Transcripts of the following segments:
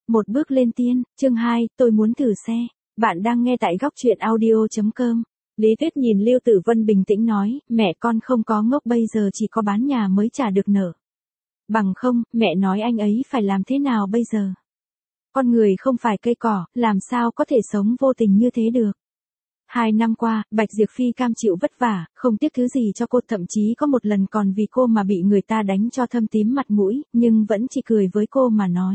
Một bước lên tiên, chương 2, tôi muốn thử xe. Bạn đang nghe tại góc truyện audio.com. Lý Tuyết nhìn Lưu Tử Vân bình tĩnh nói, mẹ con không có ngốc, bây giờ chỉ có bán nhà mới trả được nợ. Bằng không, mẹ nói anh ấy phải làm thế nào bây giờ? Con người không phải cây cỏ, làm sao có thể sống vô tình như thế được? 2 năm qua, Bạch Diệp Phi cam chịu vất vả, không tiếc thứ gì cho cô, thậm chí có một lần còn vì cô mà bị người ta đánh cho thâm tím mặt mũi, nhưng vẫn chỉ cười với cô mà nói.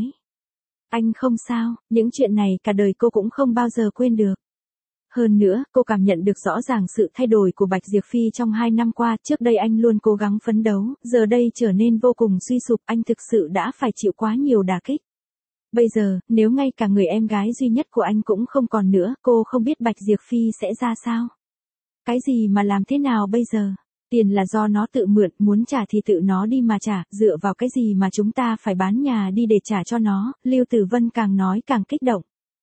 Anh không sao, những chuyện này cả đời cô cũng không bao giờ quên được. Hơn nữa, cô cảm nhận được rõ ràng sự thay đổi của Bạch Diệp Phi trong 2 năm qua, trước đây anh luôn cố gắng phấn đấu, giờ đây trở nên vô cùng suy sụp, anh thực sự đã phải chịu quá nhiều đả kích. Bây giờ, nếu ngay cả người em gái duy nhất của anh cũng không còn nữa, cô không biết Bạch Diệp Phi sẽ ra sao. Cái gì mà làm thế nào bây giờ? Tiền là do nó tự mượn, muốn trả thì tự nó đi mà trả, dựa vào cái gì mà chúng ta phải bán nhà đi để trả cho nó? Lưu Tử Vân càng nói càng kích động.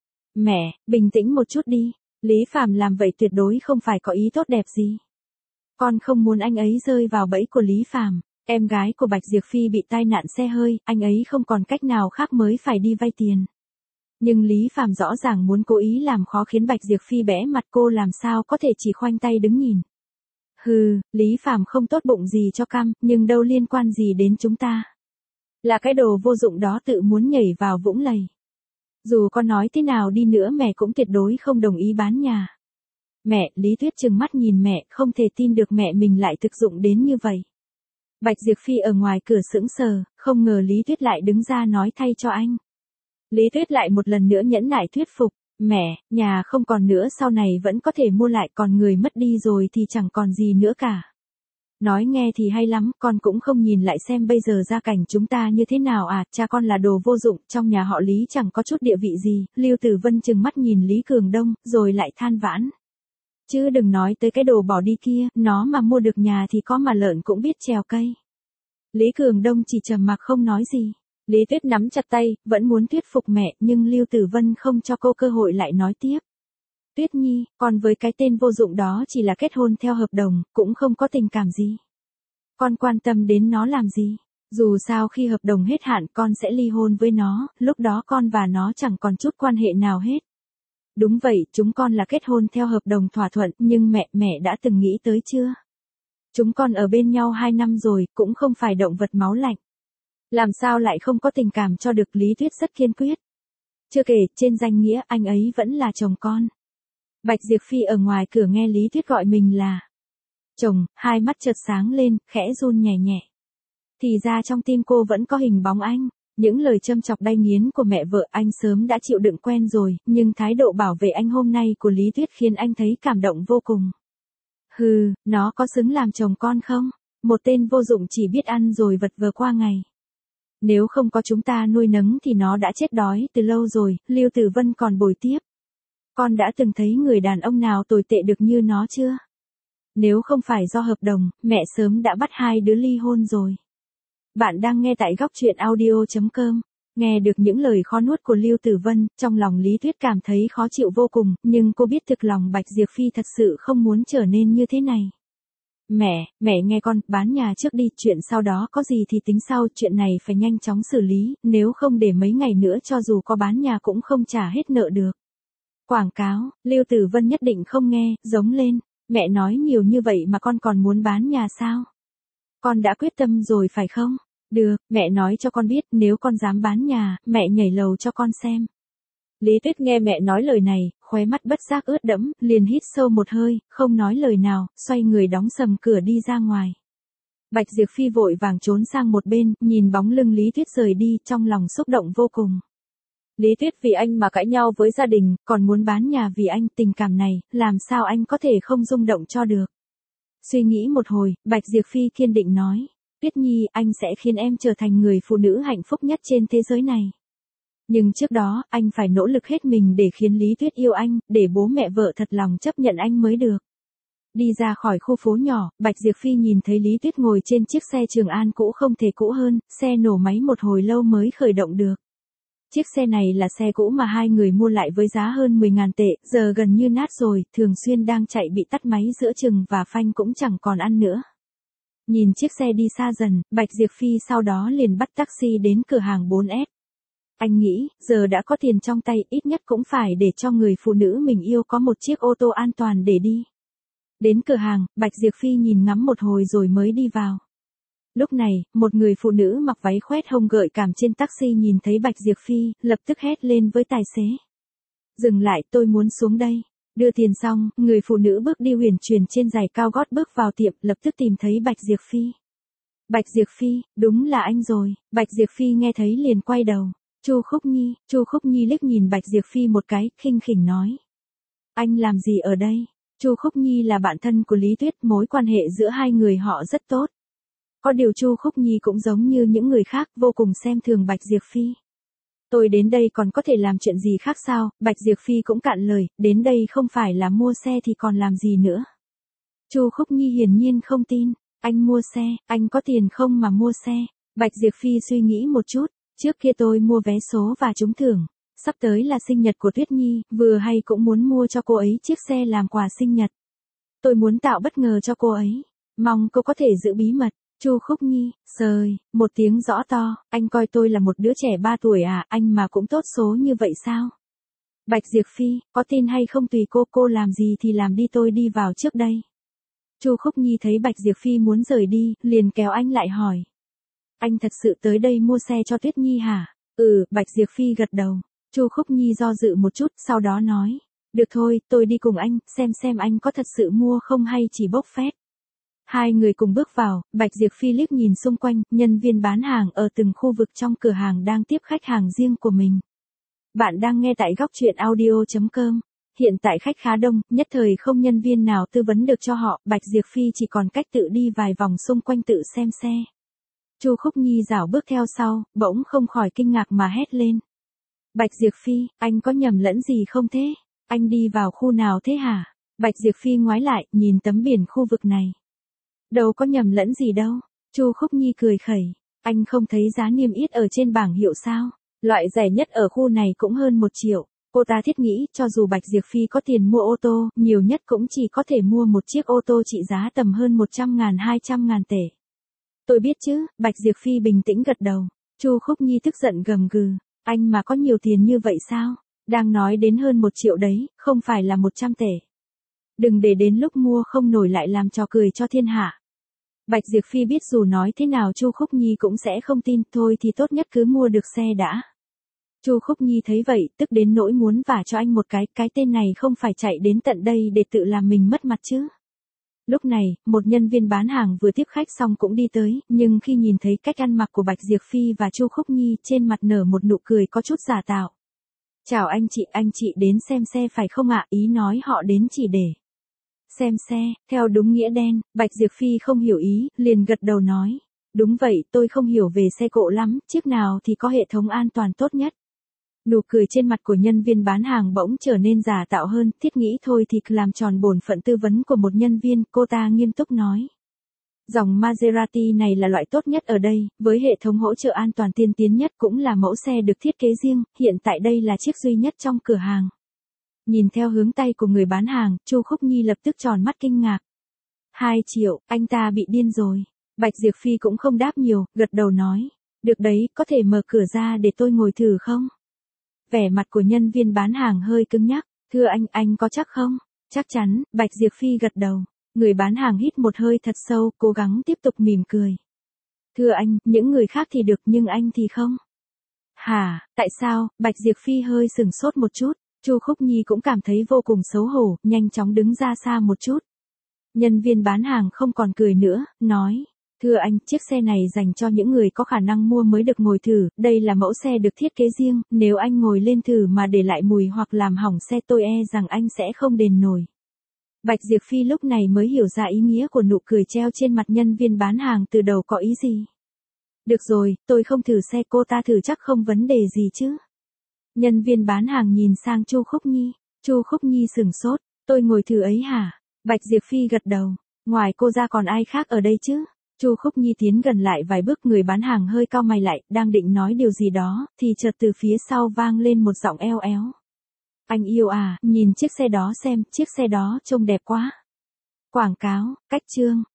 Mẹ, bình tĩnh một chút đi, Lý Phàm làm vậy tuyệt đối không phải có ý tốt đẹp gì. Con không muốn anh ấy rơi vào bẫy của Lý Phàm. Em gái của Bạch Diệp Phi bị tai nạn xe hơi, anh ấy không còn cách nào khác mới phải đi vay tiền. Nhưng Lý Phàm rõ ràng muốn cố ý làm khó khiến Bạch Diệp Phi bẽ mặt, cô làm sao có thể chỉ khoanh tay đứng nhìn. Hừ, Lý Phàm không tốt bụng gì cho cam, nhưng đâu liên quan gì đến chúng ta. Là cái đồ vô dụng đó tự muốn nhảy vào vũng lầy. Dù con nói thế nào đi nữa mẹ cũng tuyệt đối không đồng ý bán nhà. Mẹ, Lý Tuyết trừng mắt nhìn mẹ, không thể tin được mẹ mình lại thực dụng đến như vậy. Bạch Diệp Phi ở ngoài cửa sững sờ, không ngờ Lý Tuyết lại đứng ra nói thay cho anh. Lý Tuyết lại một lần nữa nhẫn nại thuyết phục, mẹ, nhà không còn nữa sau này vẫn có thể mua lại, còn người mất đi rồi thì chẳng còn gì nữa cả. Nói nghe thì hay lắm, con cũng không nhìn lại xem bây giờ gia cảnh chúng ta như thế nào à, cha con là đồ vô dụng, trong nhà họ Lý chẳng có chút địa vị gì. Lưu Tử Vân trừng mắt nhìn Lý Cường Đông, rồi lại than vãn. Chứ đừng nói tới cái đồ bỏ đi kia, nó mà mua được nhà thì có mà lợn cũng biết trèo cây. Lý Cường Đông chỉ trầm mặc không nói gì. Lý Tuyết nắm chặt tay, vẫn muốn thuyết phục mẹ, nhưng Lưu Tử Vân không cho cô cơ hội lại nói tiếp. Tuyết Nhi, con với cái tên vô dụng đó chỉ là kết hôn theo hợp đồng, cũng không có tình cảm gì. Con quan tâm đến nó làm gì? Dù sao khi hợp đồng hết hạn con sẽ ly hôn với nó, lúc đó con và nó chẳng còn chút quan hệ nào hết. Đúng vậy, chúng con là kết hôn theo hợp đồng thỏa thuận, nhưng mẹ đã từng nghĩ tới chưa? Chúng con ở bên nhau 2 năm rồi, cũng không phải động vật máu lạnh. Làm sao lại không có tình cảm cho được? Lý Tuyết rất kiên quyết. Chưa kể, trên danh nghĩa anh ấy vẫn là chồng con. Bạch Diệp Phi ở ngoài cửa nghe Lý Tuyết gọi mình là chồng, hai mắt chợt sáng lên, khẽ run nhẹ nhẹ. Thì ra trong tim cô vẫn có hình bóng anh. Những lời châm chọc đay nghiến của mẹ vợ anh sớm đã chịu đựng quen rồi, nhưng thái độ bảo vệ anh hôm nay của Lý Tuyết khiến anh thấy cảm động vô cùng. Hừ, nó có xứng làm chồng con không? Một tên vô dụng chỉ biết ăn rồi vật vờ qua ngày. Nếu không có chúng ta nuôi nấng thì nó đã chết đói từ lâu rồi. Lưu Tử Vân còn bồi tiếp. Con đã từng thấy người đàn ông nào tồi tệ được như nó chưa? Nếu không phải do hợp đồng, mẹ sớm đã bắt 2 đứa ly hôn rồi. Bạn đang nghe tại góc truyện audio.com. Nghe được những lời khó nuốt của Lưu Tử Vân, trong lòng Lý Tuyết cảm thấy khó chịu vô cùng, nhưng cô biết thực lòng Bạch Diệp Phi thật sự không muốn trở nên như thế này. Mẹ nghe con, bán nhà trước đi, chuyện sau đó có gì thì tính sau, chuyện này phải nhanh chóng xử lý, nếu không để mấy ngày nữa cho dù có bán nhà cũng không trả hết nợ được. Quảng cáo, Lưu Tử Vân nhất định không nghe, giống lên, mẹ nói nhiều như vậy mà con còn muốn bán nhà sao? Con đã quyết tâm rồi phải không? Được, mẹ nói cho con biết, nếu con dám bán nhà, mẹ nhảy lầu cho con xem. Lý Tuyết nghe mẹ nói lời này, khóe mắt bất giác ướt đẫm, liền hít sâu một hơi, không nói lời nào, xoay người đóng sầm cửa đi ra ngoài. Bạch Diệp Phi vội vàng trốn sang một bên, nhìn bóng lưng Lý Tuyết rời đi, trong lòng xúc động vô cùng. Lý Tuyết vì anh mà cãi nhau với gia đình, còn muốn bán nhà vì anh, tình cảm này, làm sao anh có thể không rung động cho được. Suy nghĩ một hồi, Bạch Diệp Phi kiên định nói, Tuyết Nhi, anh sẽ khiến em trở thành người phụ nữ hạnh phúc nhất trên thế giới này. Nhưng trước đó, anh phải nỗ lực hết mình để khiến Lý Tuyết yêu anh, để bố mẹ vợ thật lòng chấp nhận anh mới được. Đi ra khỏi khu phố nhỏ, Bạch Diệp Phi nhìn thấy Lý Tuyết ngồi trên chiếc xe Trường An cũ không thể cũ hơn, xe nổ máy một hồi lâu mới khởi động được. Chiếc xe này là xe cũ mà 2 người mua lại với giá hơn 10.000 tệ, giờ gần như nát rồi, thường xuyên đang chạy bị tắt máy giữa chừng và phanh cũng chẳng còn ăn nữa. Nhìn chiếc xe đi xa dần, Bạch Diệp Phi sau đó liền bắt taxi đến cửa hàng 4S. Anh nghĩ, giờ đã có tiền trong tay, ít nhất cũng phải để cho người phụ nữ mình yêu có một chiếc ô tô an toàn để đi. Đến cửa hàng, Bạch Diệp Phi nhìn ngắm một hồi rồi mới đi vào. Lúc này, một người phụ nữ mặc váy khoét hông gợi cảm trên taxi nhìn thấy Bạch Diệp Phi, lập tức hét lên với tài xế. Dừng lại, tôi muốn xuống đây. Đưa tiền xong, người phụ nữ bước đi uyển chuyển trên giày cao gót bước vào tiệm, lập tức tìm thấy Bạch Diệp Phi. Bạch Diệp Phi, đúng là anh rồi. Bạch Diệp Phi nghe thấy liền quay đầu. Chu Khúc Nhi liếc nhìn Bạch Diệp Phi một cái, khinh khỉnh nói. Anh làm gì ở đây? Chu Khúc Nhi là bạn thân của Lý Tuyết, mối quan hệ giữa hai người họ rất tốt. Có điều Chu Khúc Nhi cũng giống như những người khác, vô cùng xem thường Bạch Diệp Phi. Tôi đến đây còn có thể làm chuyện gì khác sao? Bạch Diệp Phi cũng cạn lời, đến đây không phải là mua xe thì còn làm gì nữa. Chu Khúc Nhi hiển nhiên không tin. Anh mua xe, anh có tiền không mà mua xe? Bạch Diệp Phi suy nghĩ một chút, trước kia tôi mua vé số và trúng thưởng. Sắp tới là sinh nhật của Tuyết Nhi, vừa hay cũng muốn mua cho cô ấy chiếc xe làm quà sinh nhật. Tôi muốn tạo bất ngờ cho cô ấy. Mong cô có thể giữ bí mật. Chu Khúc Nhi, sời, một tiếng rõ to, anh coi tôi là một đứa trẻ 3 tuổi à, anh mà cũng tốt số như vậy sao? Bạch Diệp Phi, có tin hay không tùy cô làm gì thì làm đi, tôi đi vào trước đây. Chu Khúc Nhi thấy Bạch Diệp Phi muốn rời đi, liền kéo anh lại hỏi. Anh thật sự tới đây mua xe cho Tuyết Nhi hả? Bạch Diệp Phi gật đầu. Chu Khúc Nhi do dự một chút, sau đó nói. Được thôi, tôi đi cùng anh, xem anh có thật sự mua không hay chỉ bốc phét. Hai người cùng bước vào, Bạch Diệp Phi liếc nhìn xung quanh, nhân viên bán hàng ở từng khu vực trong cửa hàng đang tiếp khách hàng riêng của mình. Bạn đang nghe tại góc truyện audio.com. Hiện tại khách khá đông, nhất thời không nhân viên nào tư vấn được cho họ, Bạch Diệp Phi chỉ còn cách tự đi vài vòng xung quanh tự xem xe. Chu Khúc Nhi rảo bước theo sau, bỗng không khỏi kinh ngạc mà hét lên. Bạch Diệp Phi, anh có nhầm lẫn gì không thế? Anh đi vào khu nào thế hả? Bạch Diệp Phi ngoái lại, nhìn tấm biển khu vực này. Đâu có nhầm lẫn gì đâu. Chu Khúc Nhi cười khẩy. Anh không thấy giá niêm yết ở trên bảng hiệu sao? Loại rẻ nhất ở khu này cũng hơn 1 triệu. Cô ta thiết nghĩ, cho dù Bạch Diệp Phi có tiền mua ô tô, nhiều nhất cũng chỉ có thể mua một chiếc ô tô trị giá tầm hơn 100.000 200.000 tệ. Tôi biết chứ, Bạch Diệp Phi bình tĩnh gật đầu. Chu Khúc Nhi tức giận gầm gừ. Anh mà có nhiều tiền như vậy sao? Đang nói đến hơn 1 triệu đấy, không phải là 100 tệ. Đừng để đến lúc mua không nổi lại làm trò cười cho thiên hạ. Bạch Diệp Phi biết dù nói thế nào Chu Khúc Nhi cũng sẽ không tin, thôi thì tốt nhất cứ mua được xe đã. Chu Khúc Nhi thấy vậy, tức đến nỗi muốn vả cho anh một cái tên này không phải chạy đến tận đây để tự làm mình mất mặt chứ. Lúc này, một nhân viên bán hàng vừa tiếp khách xong cũng đi tới, nhưng khi nhìn thấy cách ăn mặc của Bạch Diệp Phi và Chu Khúc Nhi, trên mặt nở một nụ cười có chút giả tạo. Chào anh chị đến xem xe phải không ạ? Ý nói họ đến chỉ để xem xe, theo đúng nghĩa đen. Bạch Diệp Phi không hiểu ý, liền gật đầu nói. Đúng vậy, tôi không hiểu về xe cộ lắm, chiếc nào thì có hệ thống an toàn tốt nhất. Nụ cười trên mặt của nhân viên bán hàng bỗng trở nên giả tạo hơn, thiết nghĩ thôi thì làm tròn bổn phận tư vấn của một nhân viên, cô ta nghiêm túc nói. Dòng Maserati này là loại tốt nhất ở đây, với hệ thống hỗ trợ an toàn tiên tiến nhất, cũng là mẫu xe được thiết kế riêng, hiện tại đây là chiếc duy nhất trong cửa hàng. Nhìn theo hướng tay của người bán hàng, Chu Khúc Nhi lập tức tròn mắt kinh ngạc. 2 triệu, anh ta bị điên rồi. Bạch Diệp Phi cũng không đáp nhiều, gật đầu nói. Được đấy, có thể mở cửa ra để tôi ngồi thử không? Vẻ mặt của nhân viên bán hàng hơi cứng nhắc. Thưa anh có chắc không? Chắc chắn, Bạch Diệp Phi gật đầu. Người bán hàng hít một hơi thật sâu, cố gắng tiếp tục mỉm cười. Thưa anh, những người khác thì được nhưng anh thì không. Hả, tại sao? Bạch Diệp Phi hơi sửng sốt một chút. Chu Khúc Nhi cũng cảm thấy vô cùng xấu hổ, nhanh chóng đứng ra xa một chút. Nhân viên bán hàng không còn cười nữa, nói. Thưa anh, chiếc xe này dành cho những người có khả năng mua mới được ngồi thử, đây là mẫu xe được thiết kế riêng, nếu anh ngồi lên thử mà để lại mùi hoặc làm hỏng xe tôi rằng anh sẽ không đền nổi. Bạch Diệp Phi lúc này mới hiểu ra ý nghĩa của nụ cười treo trên mặt nhân viên bán hàng từ đầu có ý gì. Được rồi, tôi không thử xe, cô ta thử chắc không vấn đề gì chứ. Nhân viên bán hàng nhìn sang Chu Khúc Nhi. Chu Khúc Nhi sửng sốt. Tôi ngồi thử ấy hả? Bạch Diệp Phi gật đầu. Ngoài cô ra còn ai khác ở đây chứ? Chu Khúc Nhi tiến gần lại vài bước, người bán hàng hơi cau mày lại, đang định nói điều gì đó, thì chợt từ phía sau vang lên một giọng eo éo. Anh yêu à, nhìn chiếc xe đó xem, chiếc xe đó trông đẹp quá. Quảng cáo, cách chương.